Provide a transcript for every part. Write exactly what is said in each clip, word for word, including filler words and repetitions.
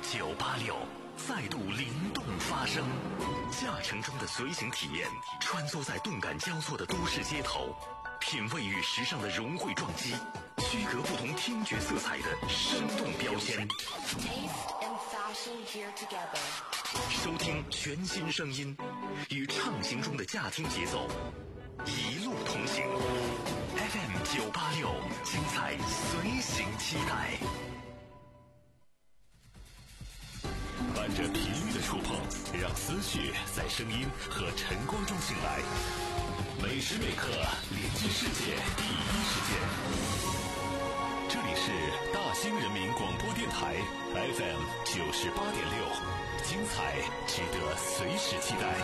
九八六再度灵动发声，驾乘中的随行体验，穿梭在动感交错的都市街头，品味与时尚的融汇撞击，区隔不同听觉色彩的生动标签。收听全新声音，与畅行中的驾听节奏，一路同行。F M 九八六，精彩随行期待。伴着频率的触碰，让思绪在声音和晨光中醒来。每时每刻连接世界第一时间。这里是大兴人民广播电台 F M 九十八点六，精彩值得随时期待。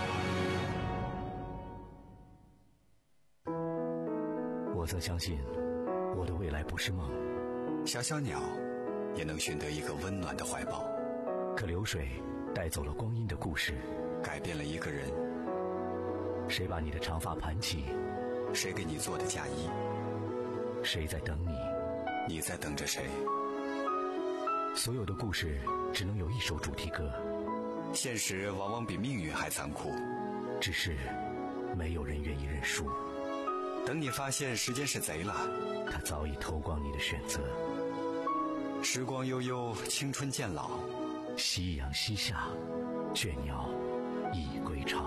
我则相信，我的未来不是梦。 小小鸟也能寻得一个温暖的怀抱。 可流水带走了光阴的故事， 改变了一个人。 谁把你的长发盘起？ 谁给你做的嫁衣？ 谁在等你？ 你在等着谁？ 所有的故事只能有一首主题歌。 现实往往比命运还残酷， 只是没有人愿意认输。 等你发现时间是贼了， 他早已偷光你的选择。 时光悠悠，青春渐老， 夕阳西下，倦鸟已归巢。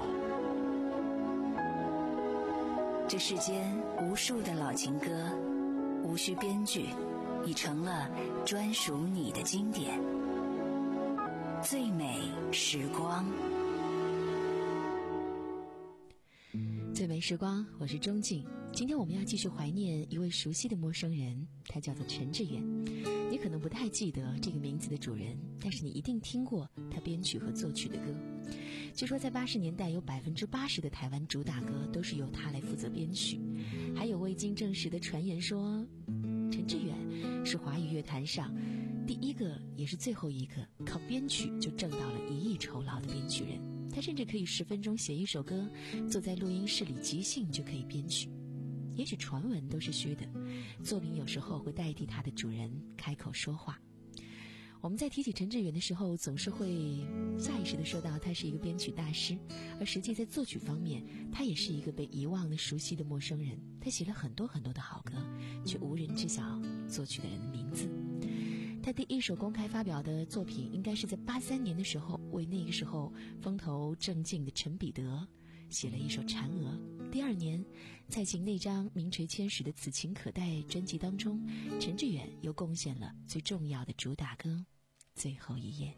这世间无数的老情歌，无需编剧，已成了专属你的经典。最美时光， 最美时光，我是钟静。今天我们要继续怀念一位熟悉的陌生人，他叫做陈志远。你可能不太记得这个名字的主人，但是你一定听过他编曲和作曲的歌。据说在八十年代，有百分之八十的台湾主打歌都是由他来负责编曲。还有未经证实的传言说，陈志远是华语乐坛上第一个也是最后一个靠编曲就挣到了一亿酬劳的编曲人。他甚至可以十分钟写一首歌，坐在录音室里即兴就可以编曲。也许传闻都是虚的，作品有时候会代替他的主人开口说话。我们在提起陈志远的时候，总是会下意识地说到他是一个编曲大师，而实际在作曲方面，他也是一个被遗忘的熟悉的陌生人。他写了很多很多的好歌，却无人知晓作曲的人的名字。他第一首公开发表的作品应该是在八三年的时候，为那个时候风头正劲的陈彼得写了一首《嫦娥》。第二年，蔡琴那张名垂千史的《此情可待》专辑当中，陈志远又贡献了最重要的主打歌《最后一页》。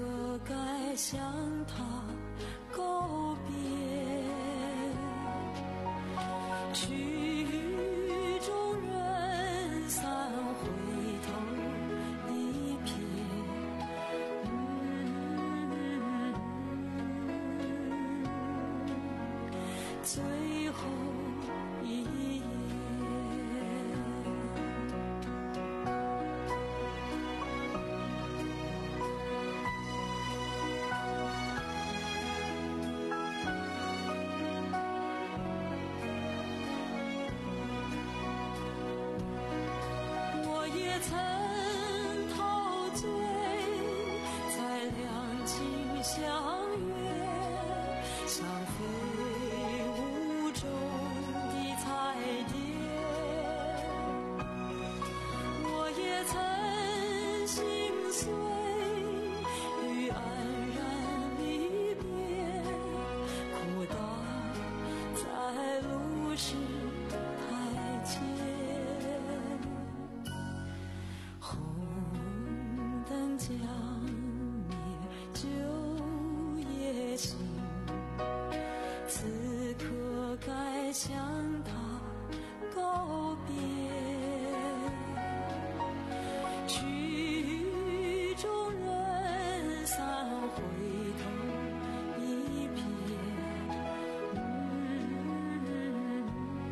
向他告别。 最后一夜。我也曾陶醉在两情相悦，像飞舞中的彩蝶。我也曾心碎于黯然离别，哭倒在路是台阶。红灯将灭，酒也醒，此刻该向他告别。曲终人散，回头一瞥，嗯，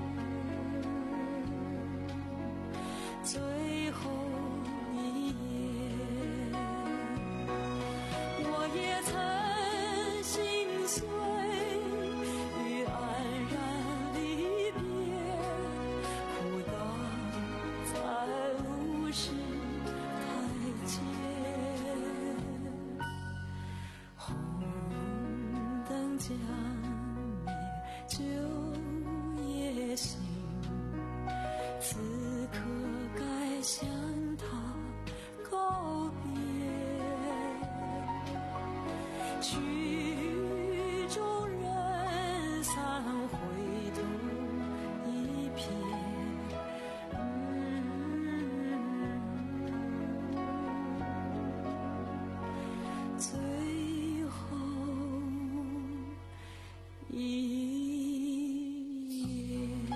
最后一夜。我也曾心碎于黯然离别，哭倒在路是台阶。红灯将灭，酒也醒，此刻该向他告别。曲终人散，回头一瞥，嗯，最后一夜。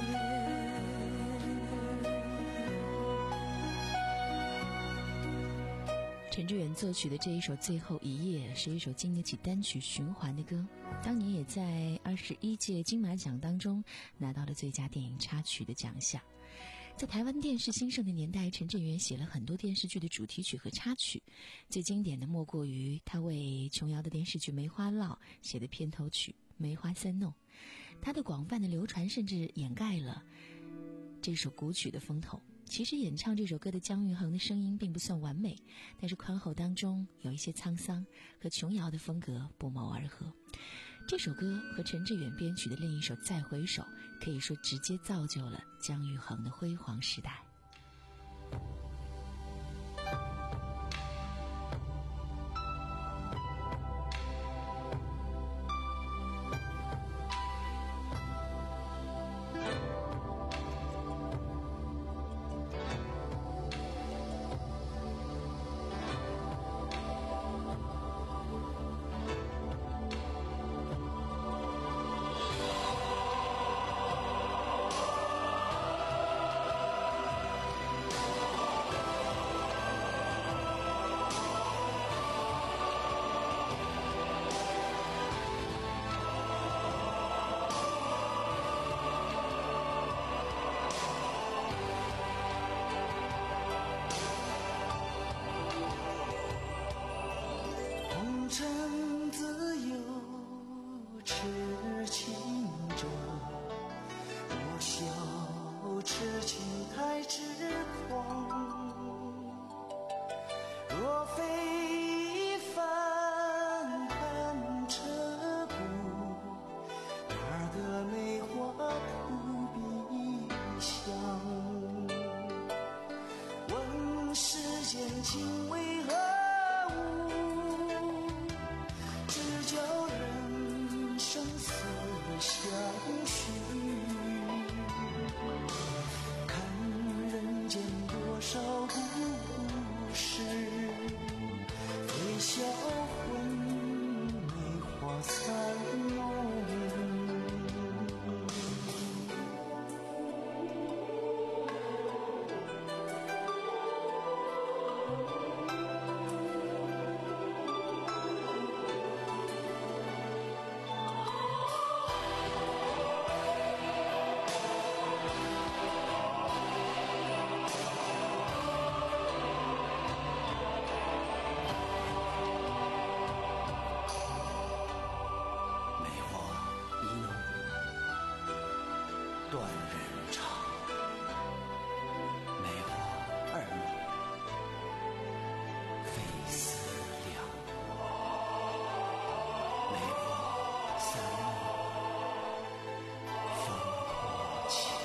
陈志远作曲的这一首《最后一夜》是一首经得起单曲循环的歌，当年也在二十一届金马奖当中拿到了最佳电影插曲的奖项。在台湾电视兴盛的年代，陈志远写了很多电视剧的主题曲和插曲，最经典的莫过于他为琼瑶的电视剧《梅花烙》写的片头曲《梅花三弄》。他的广泛的流传甚至掩盖了这首古曲的风头。其实演唱这首歌的姜育恒的声音并不算完美，但是宽厚当中有一些沧桑，和琼瑶的风格不谋而合。这首歌和陈志远编曲的另一首《再回首》可以说直接造就了姜育恒的辉煌时代。 断人肠。没我二梦，非思量；没我三梦，风破情。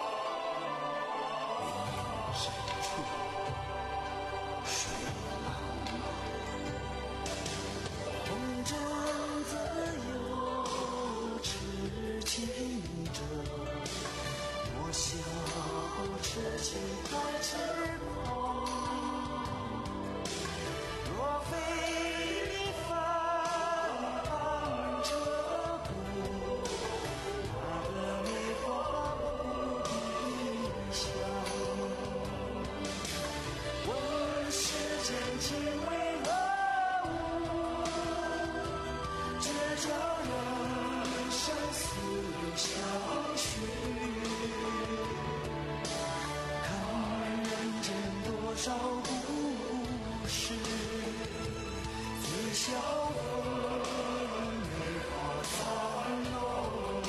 云深处，水茫茫。红尘自有痴情者，莫笑痴情太痴狂。若非你翻唱这歌，那个梅花不必香。问世间情为何物，只叫人生死相许。看人间多少故事，自笑风梅花残浓。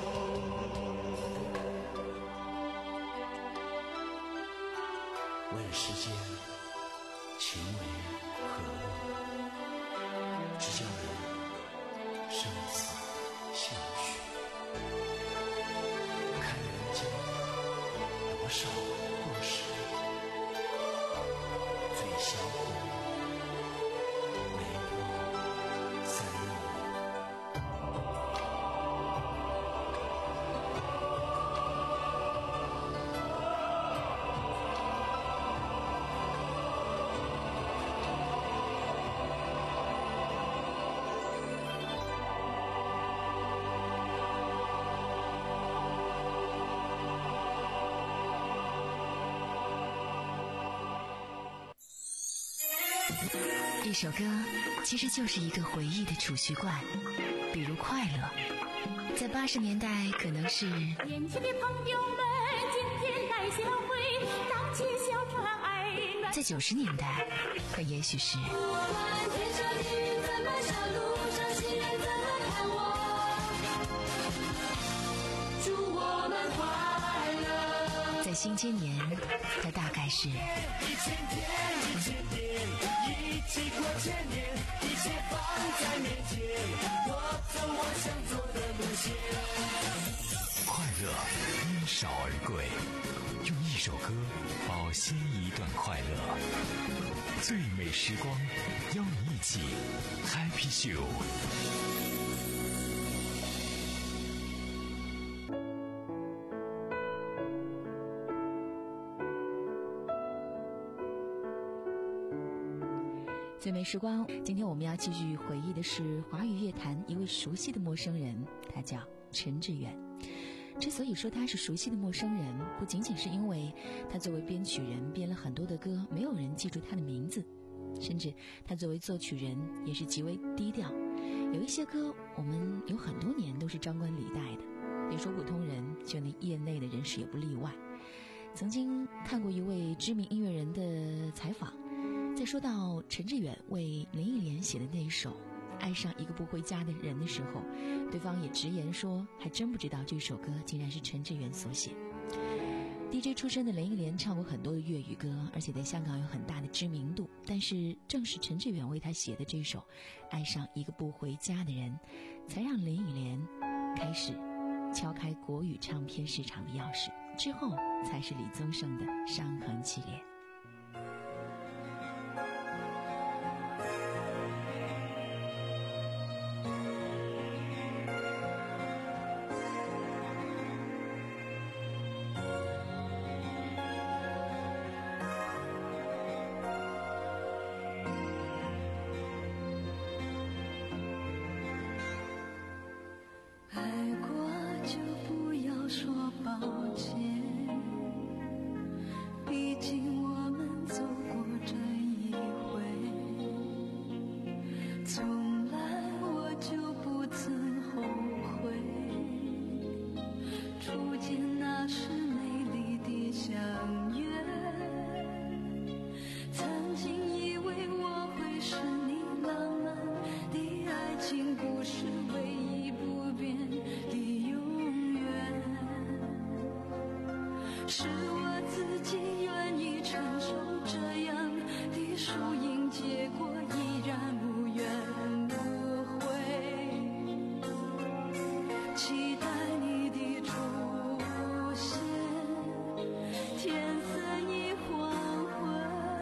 问世间情为何物，只叫人生死相许。看人间多少故事，醉销魂，梅花三浓。 一首歌其实就是一个回忆的储蓄罐，比如快乐，在八十年代可能是年轻的朋友们，今天来相会，荡起小船爱暖。 在九十年代可也许是我们天上的云怎么笑，路上行人怎么看我，祝我们快乐。 在新千年它大概是一千天一千年，一起过千年，一切放在面前，我走我想走的路线。 快乐因少而贵，用一首歌保鲜一段快乐。最美时光，邀你一起 Happy Show。 最美时光，今天我们要继续回忆的是华语乐坛一位熟悉的陌生人，他叫陈志远。之所以说他是熟悉的陌生人，不仅仅是因为他作为编曲人编了很多的歌，没有人记住他的名字，甚至他作为作曲人也是极为低调。有一些歌我们有很多年都是张冠李戴的，别说普通人，就连业内的人士也不例外。曾经看过一位知名音乐人的采访，在说到陈志远为林忆莲写的那一首《爱上一个不回家的人》的时候，对方也直言说还真不知道这首歌竟然是陈志远所写。 D J 出身的林忆莲唱过很多的粤语歌，而且在香港有很大的知名度，但是正是陈志远为他写的这首《爱上一个不回家的人》，才让林忆莲开始敲开国语唱片市场的钥匙，之后才是李宗盛的《伤痕系列》。 是我自己愿意承受这样的输赢结果，依然无怨无悔，期待你的出现，天色已黄昏，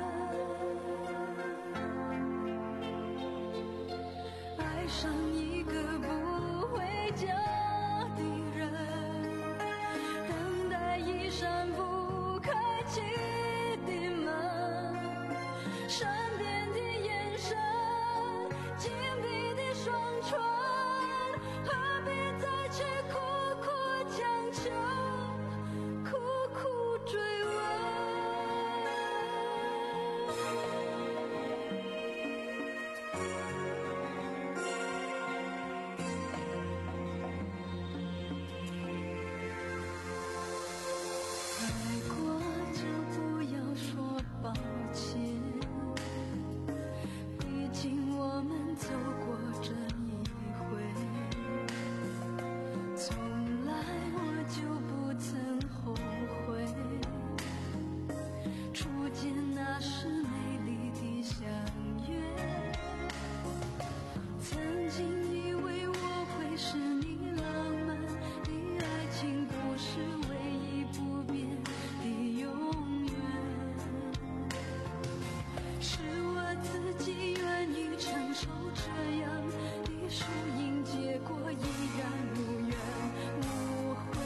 爱上一个不回家的人，等待一扇不开启的门，善变的眼神，紧闭的双唇，何必再去苦苦强求，苦苦追问。爱过就不要说抱歉，毕竟我们走过这一回，从来我就不曾后悔，初见那时美丽的相约，曾经以为我会是你浪漫的爱情故事唯一不变的永远，是我自己愿意承受这样的输赢结果，依然无怨无悔，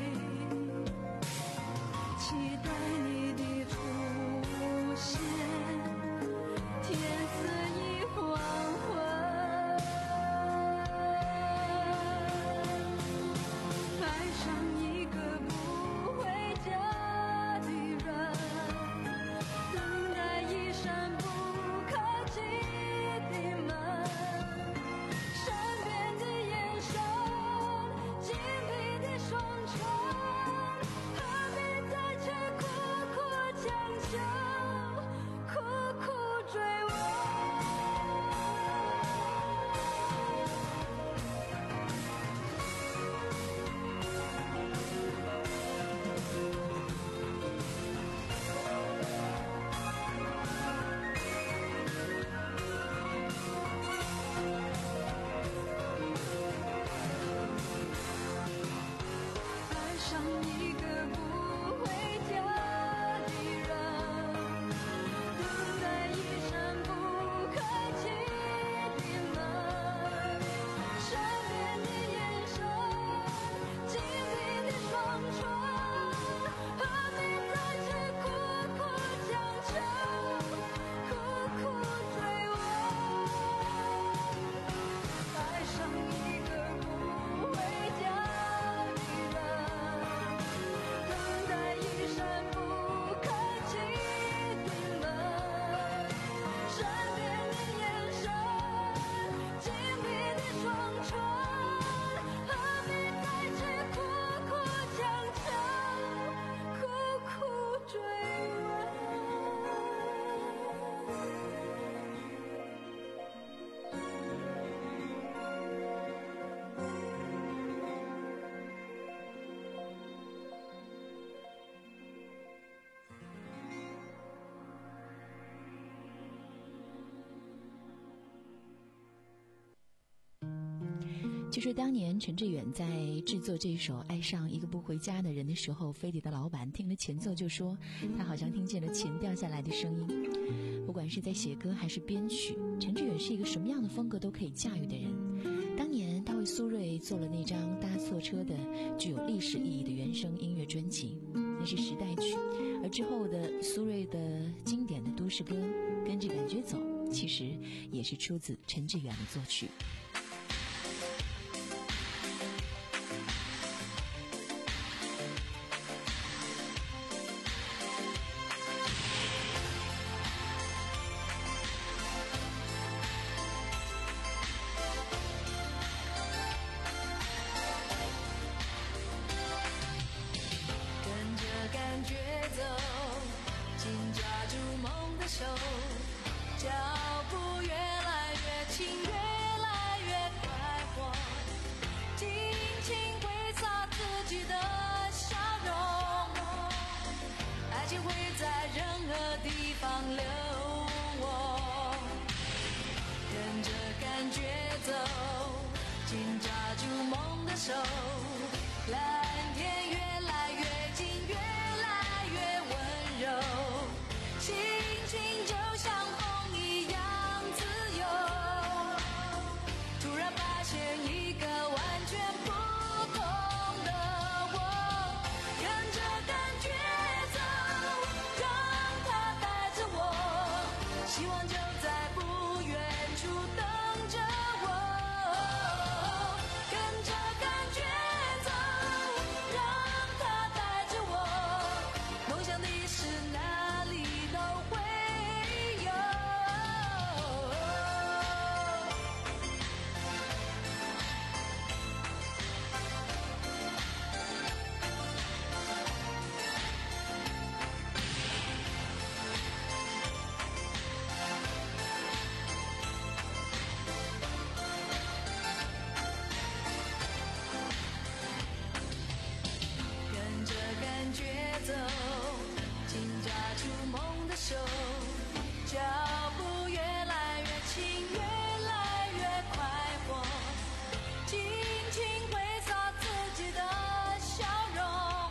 期待你的出现，天色已黄昏，爱上一个不回家的人，等待一扇不开启的门，善变的眼神，紧闭的双唇，何必再去苦苦强求，苦苦追问。爱上一个不回家的人，等待一扇不开启的门，善变的眼神，紧闭的双唇，何必再去苦苦强求，苦苦追问。爱上一个不回家的人，等待一扇不开启的门，善变的眼神，紧闭的双唇，何必再去苦苦强求，苦苦追问。 据说当年陈志远在制作这首《爱上一个不回家的人》的时候，飞碟的老板听了前奏就说，他好像听见了钱掉下来的声音。不管是在写歌还是编曲，陈志远是一个什么样的风格都可以驾驭的人。当年他为苏芮做了那张搭错车的具有历史意义的原声音乐专辑，那是时代曲，而之后的苏芮的经典的都市歌《跟着感觉走》，其实也是出自陈志远的作曲。 跟着感觉走，紧抓住梦的手，脚步越来越轻，越来会在任何地方留我，跟着感觉走，紧抓住梦的手，蓝天越来越近，越来越温柔，心情就像风一样自由，突然发现一个完全不同的我，跟着感觉走，让它带着我，希望就在不远处等着我，跟着感觉走，让它带着我，梦想的事哪里都会有。跟着感觉走，紧抓住梦的手，脚步越来越轻，越来越快活，尽情挥洒自己的笑容，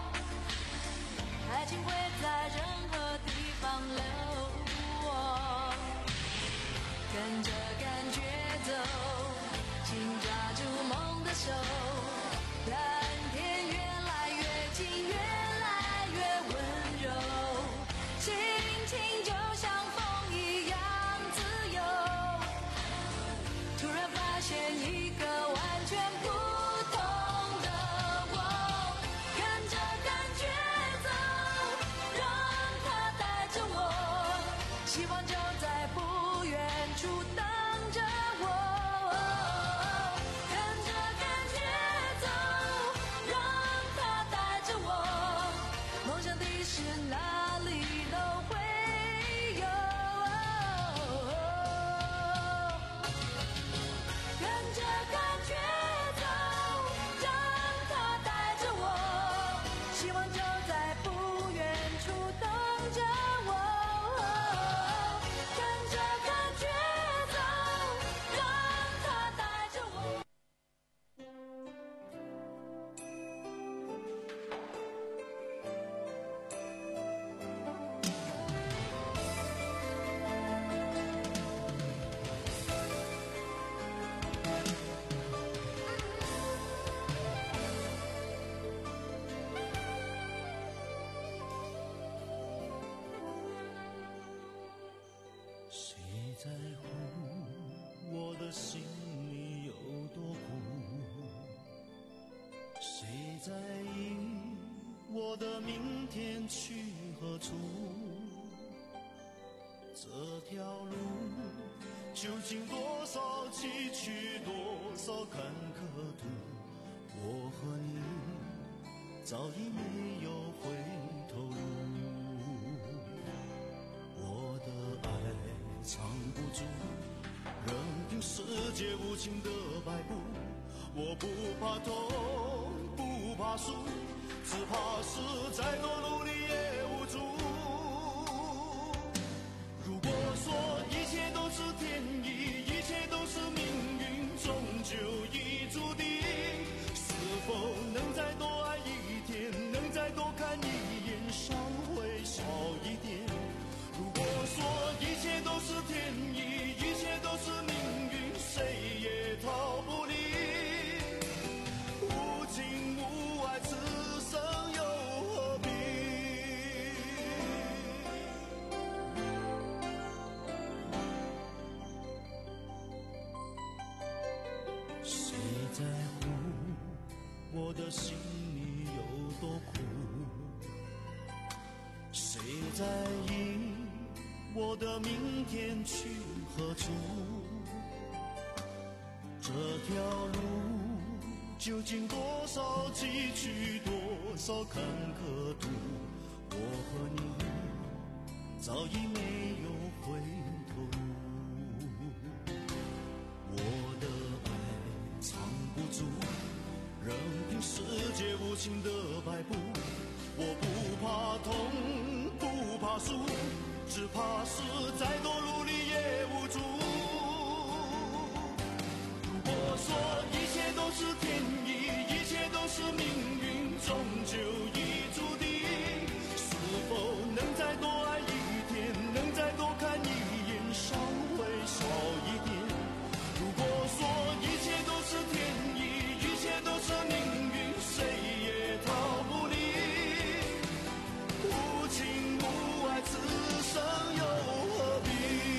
爱情会在任何地方留我，跟着感觉走，紧抓住梦的手，蓝天越来越近，越来越温柔，心情就像风一样自由，突然发现一个完全不同的我，跟着感觉走，让它带着我，希望就在不远处等着我，跟着感觉走，让它带着我，梦想的事哪里都会有，跟着感觉走，让它带着我，希望就在不远处等着我，跟着感觉走，让它带着我。 谁在乎我的心里有多苦？谁在意我的明天去何处？这条路究竟多少崎岖，多少坎坷途？我和你早已没有回头路。我的爱藏不住，任凭世界无情的摆布。我不怕痛，不怕输，只怕是再多努力也无助。如果说一切都是天意，一切都是命运，终究已注定，是否能再多爱一天，能再多看一眼，稍微少一点。如果说一切都是天意，一切都是命运，谁也逃不离。无情无爱，此生又何必？谁在乎我的心里有多苦？谁在意我的明天去何处？这条路究竟多少崎岖，多少坎坷途？我和你早已没有回头路。我的爱藏不住，任凭世界无情的摆布。 我不怕痛，不怕输，只怕是再多努力也无助。如果说一切都是天意，一切都是命运，终究已注定，是否能再多爱一天，能再多看一眼，稍微少一点。如果说一切都是天意，一切都是命运，谁也逃不离。无情无爱，此生又何必？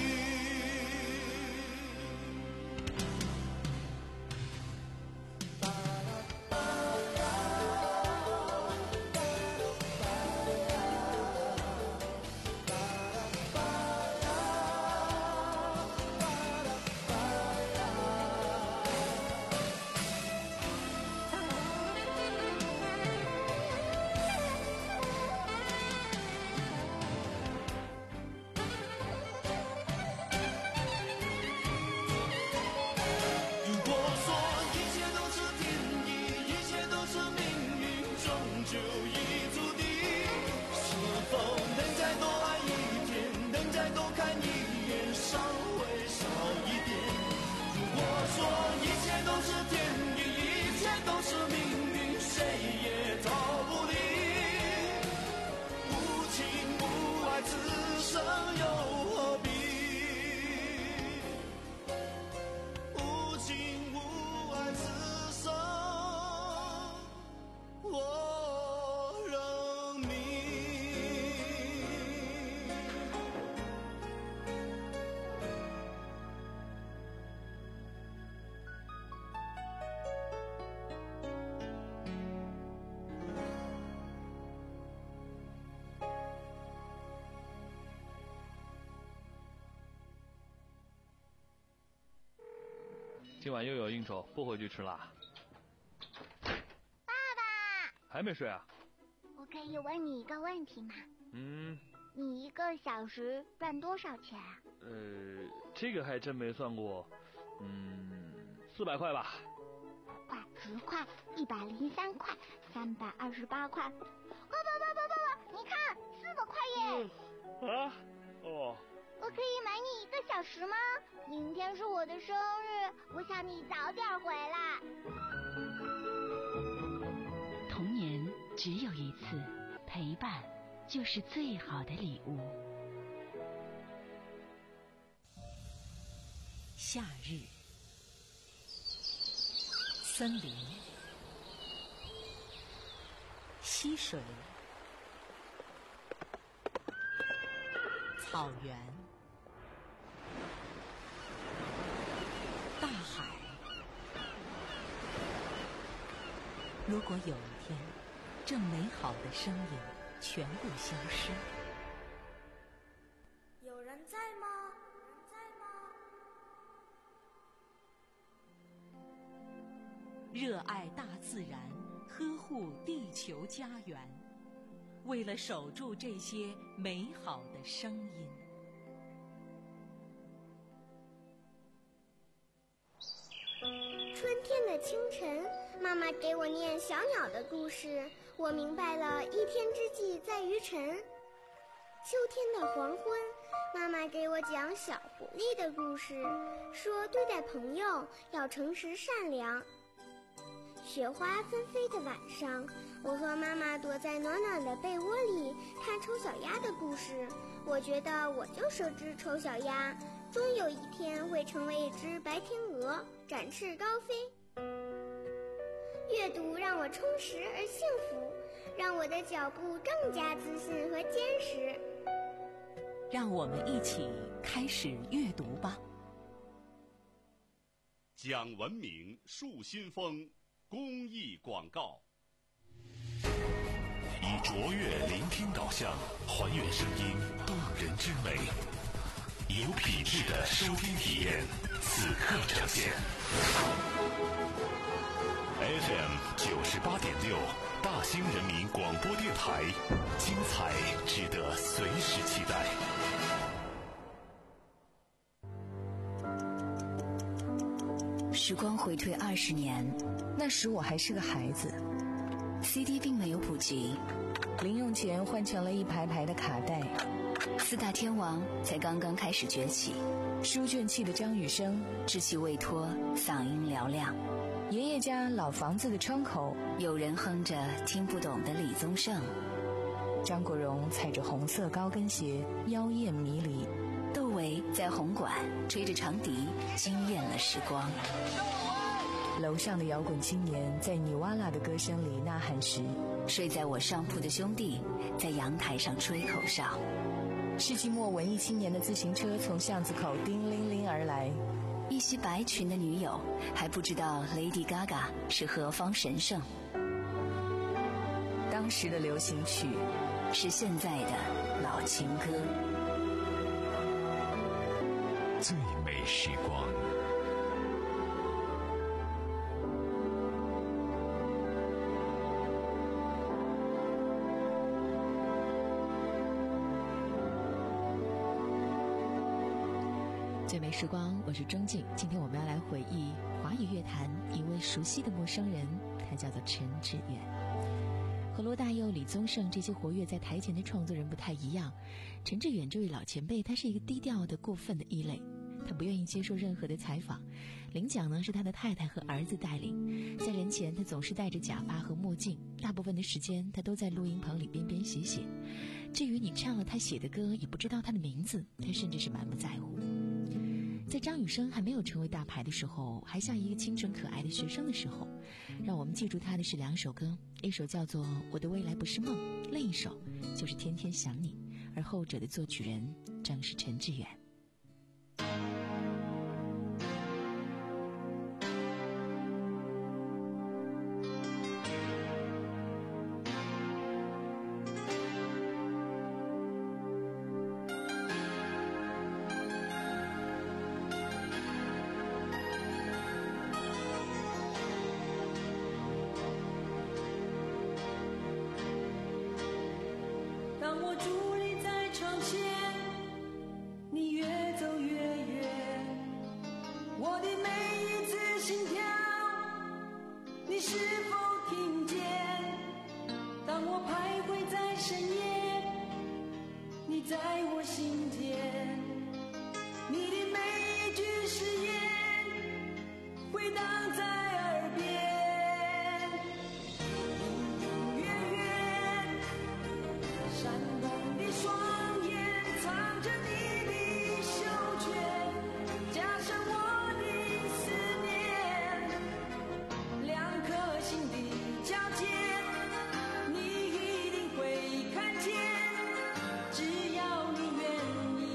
今晚又有应酬，不回去吃啦。 爸爸， 还没睡啊？ 我可以问你一个问题吗？ 嗯。 你一个小时赚多少钱啊？ 呃，这个还真没算过。嗯，四百块吧。 五块、十块、一百零三块、三百二十八块。爸爸爸爸爸爸，你看，四百块耶！ 嗯、啊？哦。 我可以买你一个小时吗？明天是我的生日，我想你早点回来。 童年只有一次，陪伴就是最好的礼物。夏日，森林，溪水，草原，大海。如果有一天，这美好的声音全部消失， 有人在吗？有人在吗？ 热爱大自然，呵护地球家园，为了守住这些美好的声音。 春天的清晨，妈妈给我念小鸟的故事，我明白了一天之计在于晨。秋天的黄昏，妈妈给我讲小狐狸的故事，说对待朋友要诚实善良。雪花纷飞的晚上，我和妈妈躲在暖暖的被窝里看丑小鸭的故事，我觉得我就是只丑小鸭，终有一天会成为一只白天鹅，展翅高飞。阅读让我充实而幸福，让我的脚步更加自信和坚实。 让我们一起开始阅读吧。 讲文明树新风公益广告，以卓越聆听导向还原声音动人之美，有品质的收听体验此刻呈现。F M 九十八点六，大兴人民广播电台，精彩值得随时期待。 时光回退二十年，那时我还是个孩子， C D 并没有普及， 零用钱换成了一排排的卡带， 四大天王才刚刚开始崛起， 书卷气的张雨生稚气未脱，嗓音嘹亮， 爷爷家老房子的窗口有人哼着听不懂的李宗盛， 张国荣踩着红色高跟鞋妖艳迷离， 窦唯在红馆吹着长笛惊艳了时光， 楼上的摇滚青年在尼瓦拉的歌声里呐喊时， 睡在我上铺的兄弟在阳台上吹口哨， 世纪末文艺青年的自行车从巷子口叮铃铃而来， 一袭白裙的女友还不知道 Lady Gaga 是何方神圣， 当时的流行曲是现在的老情歌， 最美时光。 最美时光，我是钟静。今天我们要来回忆华语乐坛一位熟悉的陌生人，他叫做陈志远。和罗大佑、李宗盛这些活跃在台前的创作人不太一样，陈志远这位老前辈，他是一个低调的、过分的异类。他不愿意接受任何的采访，领奖呢是他的太太和儿子带领。在人前，他总是戴着假发和墨镜，大部分的时间他都在录音棚里边边写写。至于你唱了他写的歌，也不知道他的名字，他甚至是满不在乎。在张雨生还没有成为大牌的时候，还像一个清纯可爱的学生的时候，让我们记住他的是两首歌，一首叫做《我的未来不是梦》，另一首就是《天天想你》，而后者的作曲人正是陈志远。 当我伫立在窗前，你越走越远，我的每一次心跳，你是否听见？当我徘徊在深夜，你在我心间，你的每一句誓言回荡在耳边。闪光的双眼藏着你的袖圈，加上我的思念，两颗心的交界，你一定会看见，只要你愿意。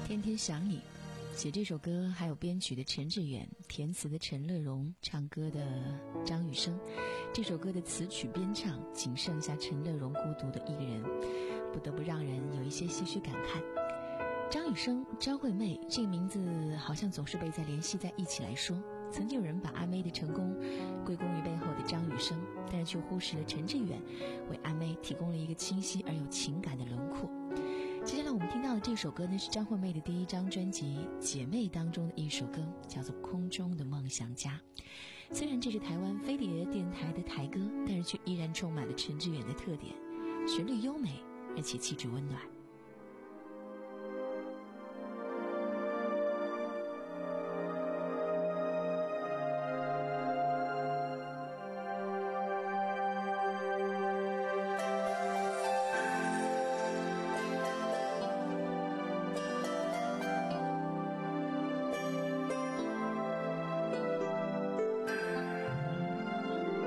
天天想你。写这首歌还有编曲的陈志远，填词的陈乐融，唱歌的张雨生。这首歌的词曲编唱仅剩下陈乐融孤独的一个人，不得不让人有一些唏嘘感慨。张雨生、张惠妹这个名字好像总是被在联系在一起来说。曾经有人把阿妹的成功归功于背后的张雨生，但是却忽视了陈志远为阿妹提供了一个清晰而有情感的轮廓。接下来我们听到的这首歌呢，是张惠妹的第一张专辑《姐妹》当中的一首歌，叫做《空中的梦想家》。虽然这是台湾飞碟电台的台歌，但是却依然充满了陈志远的特点，旋律优美，而且气质温暖。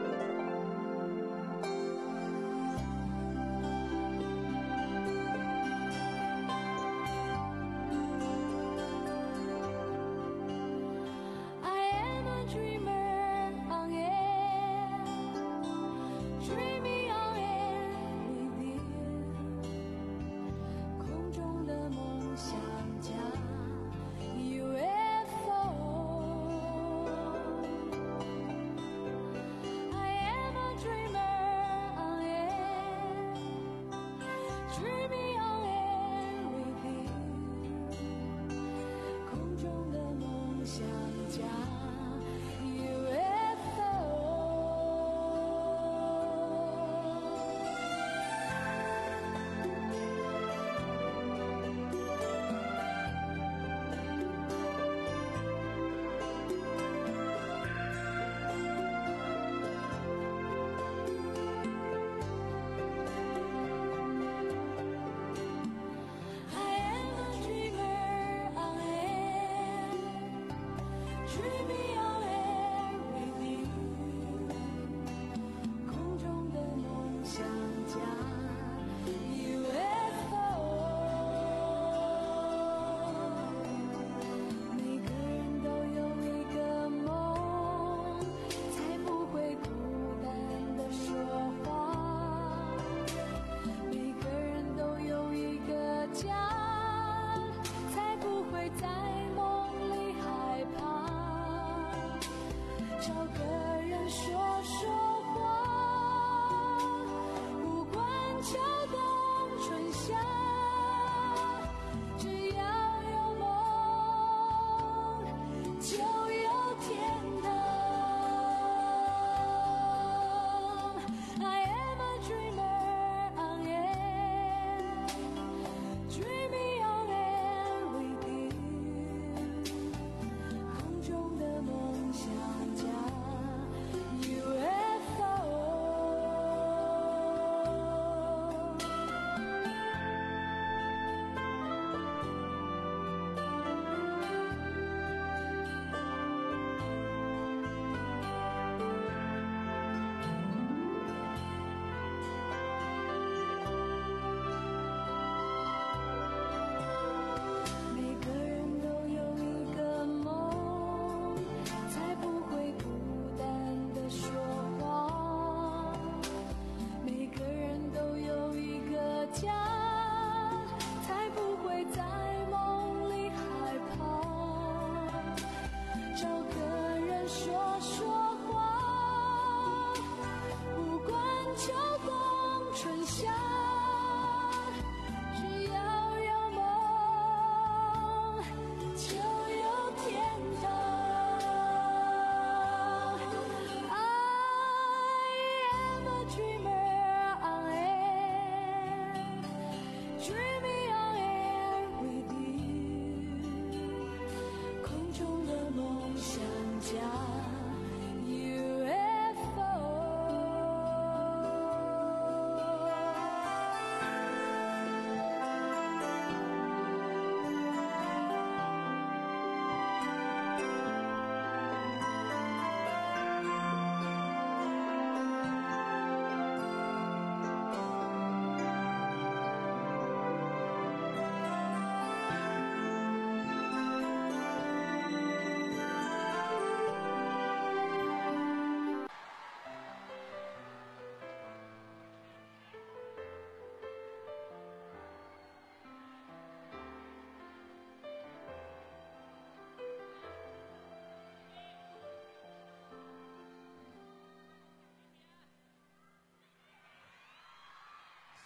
我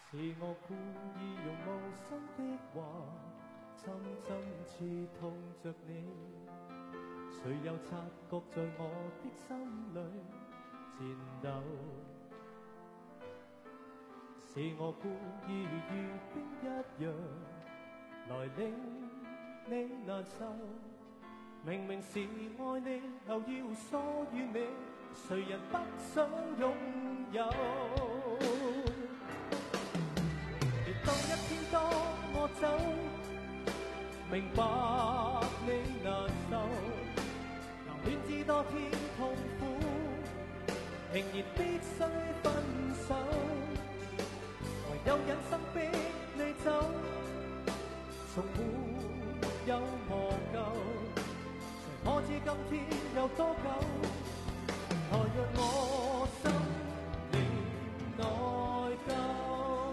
是我故意用無心的話，針針刺痛着你。誰又察覺在我的心裏戰鬥？是我故意如遇冰一樣來令你難受。明明是愛你，又要疏遠你，誰人不想擁有？當一天當我走，明白你難受，留戀知多天痛苦，仍然必須分手。唯有忍心逼你走，從沒有忘舊。誰可知今天有多久？來讓我心連內疚。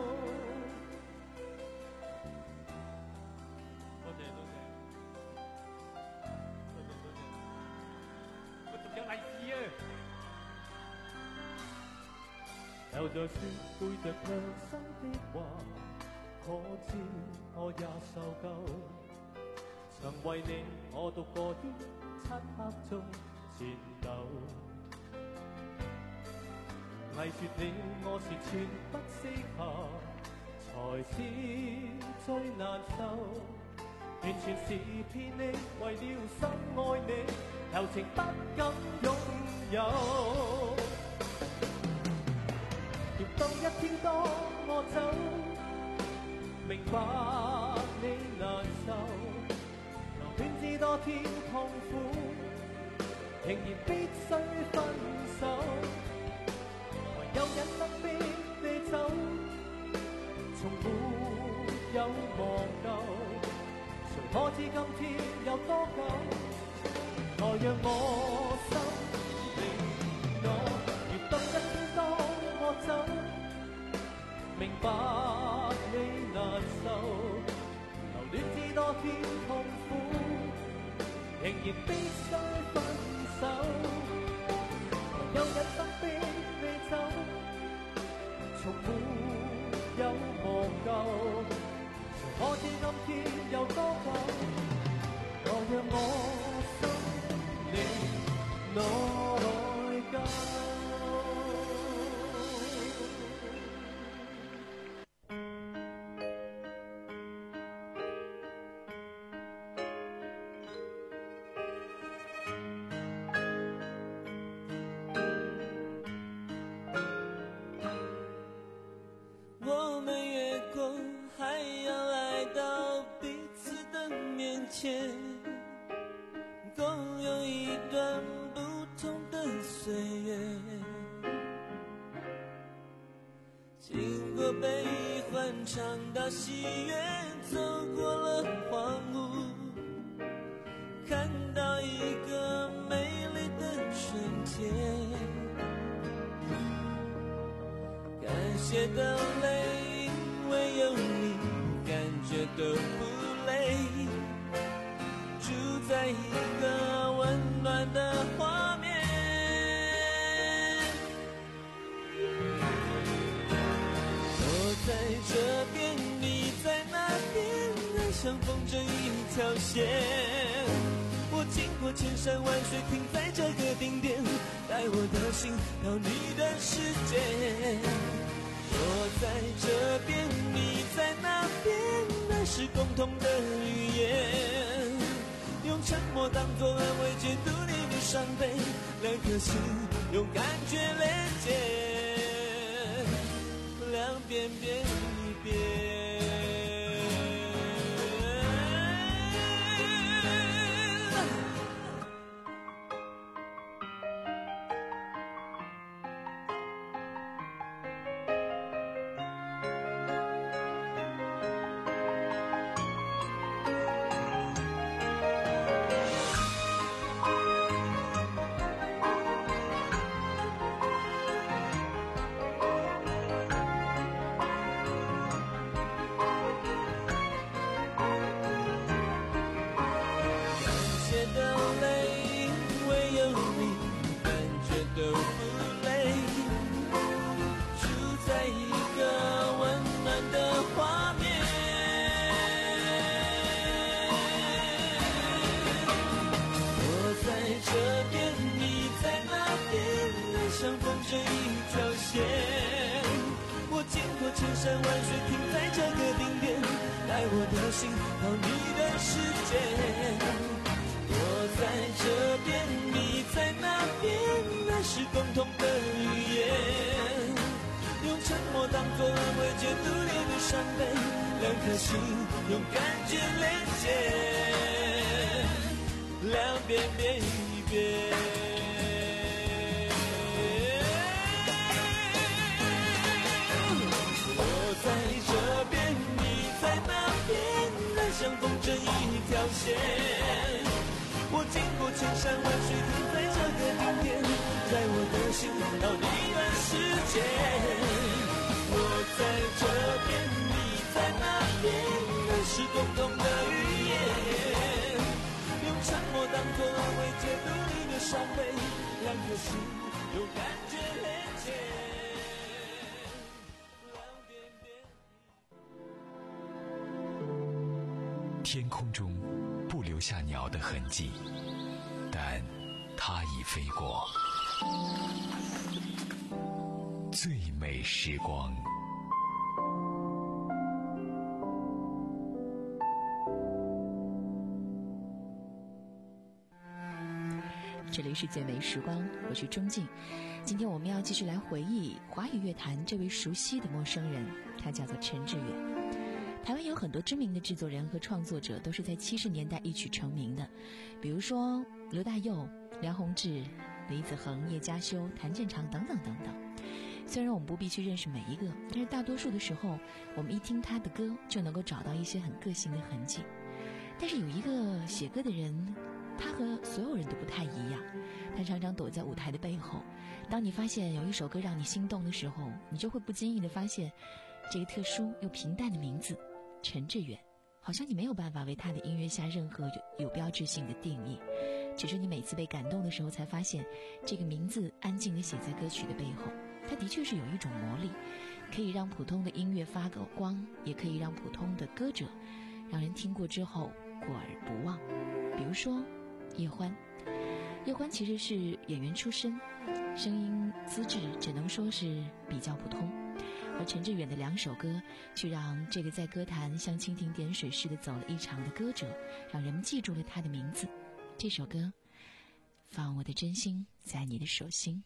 又在說背着良心的話，可知我也受夠。曾為你我獨個於漆黑中戰鬥，偽說你我是全不適合，才是最難受。完全是騙你，為了深愛你，柔情不敢擁有。當一天當我走，明白你難受，留戀知多天痛苦，仍然必須分手。唯有忍心逼你走，從沒有忘舊。誰可知今天有多久？來讓我心連我，越當一天當我走，明白你難受，留戀知多天痛苦，仍然必須分手。唯有忍心逼你走，從沒有忘舊。誰可知今天有多久？來讓我心連內疚。 共有一段不同的岁月，经过悲欢唱到喜悦，走过了荒芜，看到一个美丽的春天。感谢的泪，因为有你，感觉都不累。住在一个温暖的画面，我在这边，你在那边，爱像缝着一条线。我经过千山万水，停在这个顶点，带我的心到你的世界。我在这边，你在那边，爱是共同的语言。用沉默当作安慰，解读你的伤悲，两颗心用感觉连接，两边变一边。 山万水停在这个顶点，带我的心到你的世界。我在这边，你在那边，那是共同的语言。用沉默当作安慰，解读你的伤悲，两颗心用感觉连接，两边变一边。在这边，你在那边，爱像风筝一条线。我经过千山万水，停在这个顶点，在我的心到你的世界。我在这边，你在那边，那是共同的语言。用沉默当作安慰，解读你的伤悲，两颗心有感觉连接。 天空中不留下鸟的痕迹，但它已飞过。最美时光。 这里是最美时光，我是钟静。今天我们要继续来回忆华语乐坛这位熟悉的陌生人，他叫做陈志远。台湾有很多知名的制作人和创作者都是在七十年代一曲成名的，比如说刘大佑、梁鸿志、李子恒、叶嘉修、谭健常等等等等。虽然我们不必去认识每一个，但是大多数的时候，我们一听他的歌就能够找到一些很个性的痕迹。但是有一个写歌的人，他和所有人都不太一样，他常常躲在舞台的背后。当你发现有一首歌让你心动的时候，你就会不经意地发现这个特殊又平淡的名字陈志远，好像你没有办法为他的音乐下任何有标志性的定义，只是你每次被感动的时候才发现，这个名字安静地写在歌曲的背后，它的确是有一种魔力，可以让普通的音乐发个光，也可以让普通的歌者让人听过之后过而不忘。比如说叶欢，叶欢其实是演员出身，声音资质只能说是比较普通，而陈志远的两首歌却让这个在歌坛像蜻蜓点水似的走了一场的歌者，让人们记住了他的名字。这首歌，放我的真心在你的手心。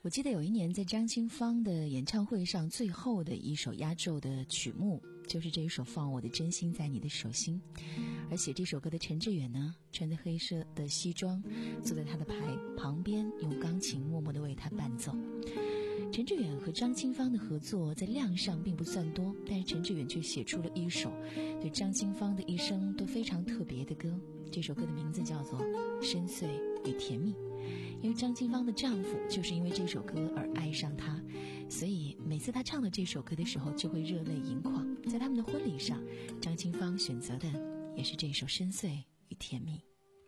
我记得有一年在张清芳的演唱会上，最后的一首压轴的曲目就是这一首《放我的真心在你的手心》。而写这首歌的陈志远呢，穿着黑色的西装，坐在他的牌旁边，用钢琴默默地为他伴奏。陈志远和张清芳的合作在量上并不算多，但是陈志远却写出了一首对张清芳的一生都非常特别的歌。这首歌的名字叫做《深邃与甜蜜》，因为张清芳的丈夫就是因为这首歌而爱上她，所以每次她唱的这首歌的时候就会热泪盈眶。在他们的婚礼上，张清芳选择的也是这首《深邃与甜蜜》。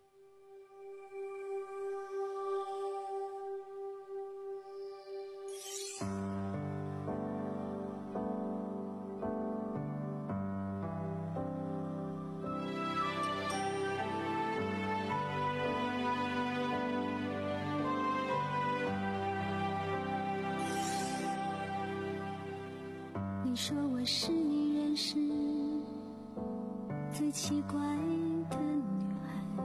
你说我是你认识最奇怪的女孩，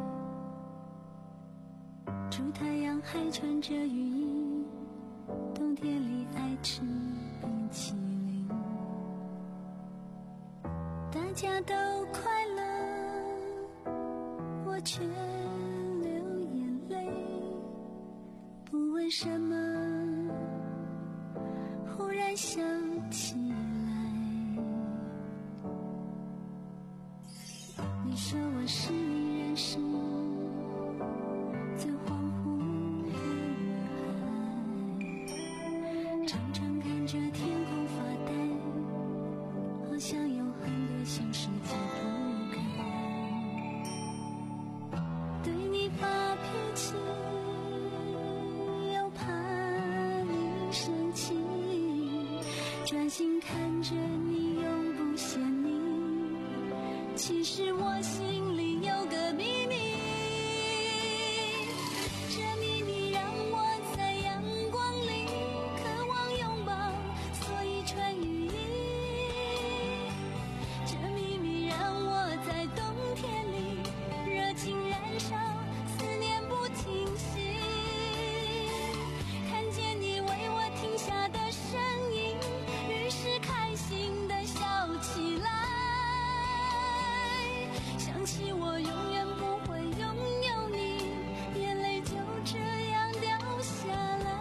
出太阳还穿着雨衣，冬天里爱吃冰淇淋，大家都快乐，我却流眼泪，不问什么，忽然想起你说我是你认识最恍惚的女孩，常常看着天空发呆，好像有很多心事解不开，对你发脾气又怕你生气，专心看着你永不嫌你，其实我心里有个秘密，这秘密让我在阳光里渴望拥抱，所以穿雨衣，这秘密让我在冬天里热情燃烧，思念不停息，看见你为我停下的身影，于是开心地笑起来，想起我永远不会拥有你，眼泪就这样掉下来。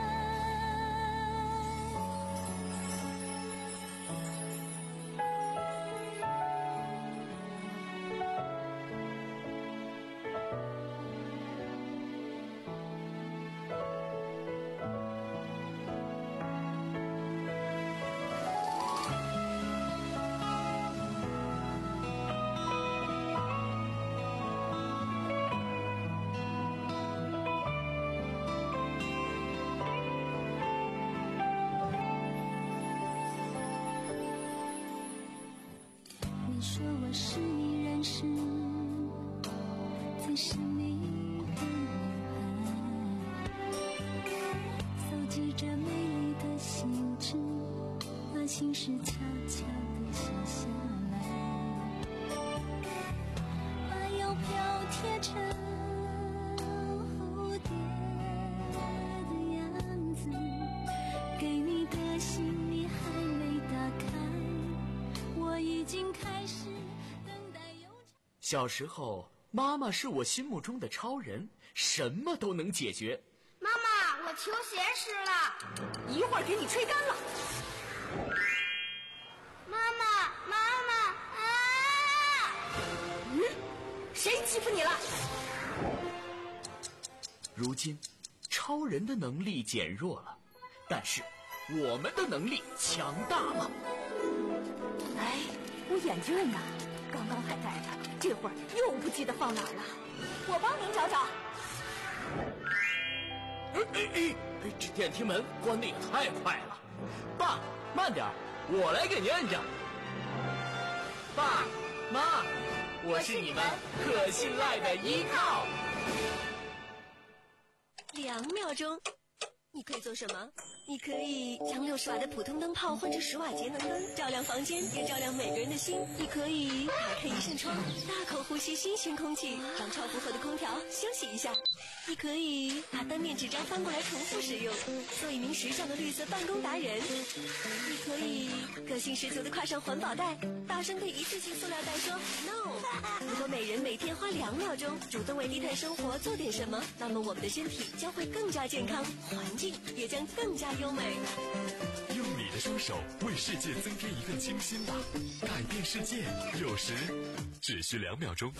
你说我是你认识最神秘的女孩，搜集着美丽的信纸，把心事悄悄地写下来，把邮票贴成蝴蝶的样子，给你的信你还没打开，我已经开始等待邮差。 小时候，妈妈是我心目中的超人，什么都能解决。 妈妈，我球鞋湿了， 一会儿给你吹干了。 妈妈，妈妈啊！ 嗯，谁欺负你了？ 如今，超人的能力减弱了，但是我们的能力强大了。 哎，我眼镜呢？刚刚还在这，这会儿又不记得放哪儿了。我帮您找找。 哎哎哎！这电梯门关得也太快了。爸，慢点，我来给您摁着。爸妈，我是你们可信赖的依靠。 两秒钟， 你可以做什么？你可以将六十瓦的普通灯泡换成十瓦节能灯，照亮房间，也照亮每个人的心。你可以打开一扇窗，大口呼吸新鲜空气，让超负荷的空调休息一下。你可以把单面纸张翻过来重复使用，做一名时尚的绿色办公达人。你可以个性十足的挎上环保袋，大声对一次性塑料袋说 no。如果每人每天花两秒钟主动为低碳生活做点什么，那么我们的身体将会更加健康，环境也将更加优美。 用你的双手为世界增添一份清新吧，改变世界有时只需两秒钟。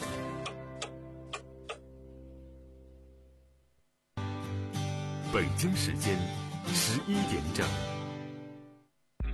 北京时间十一点整。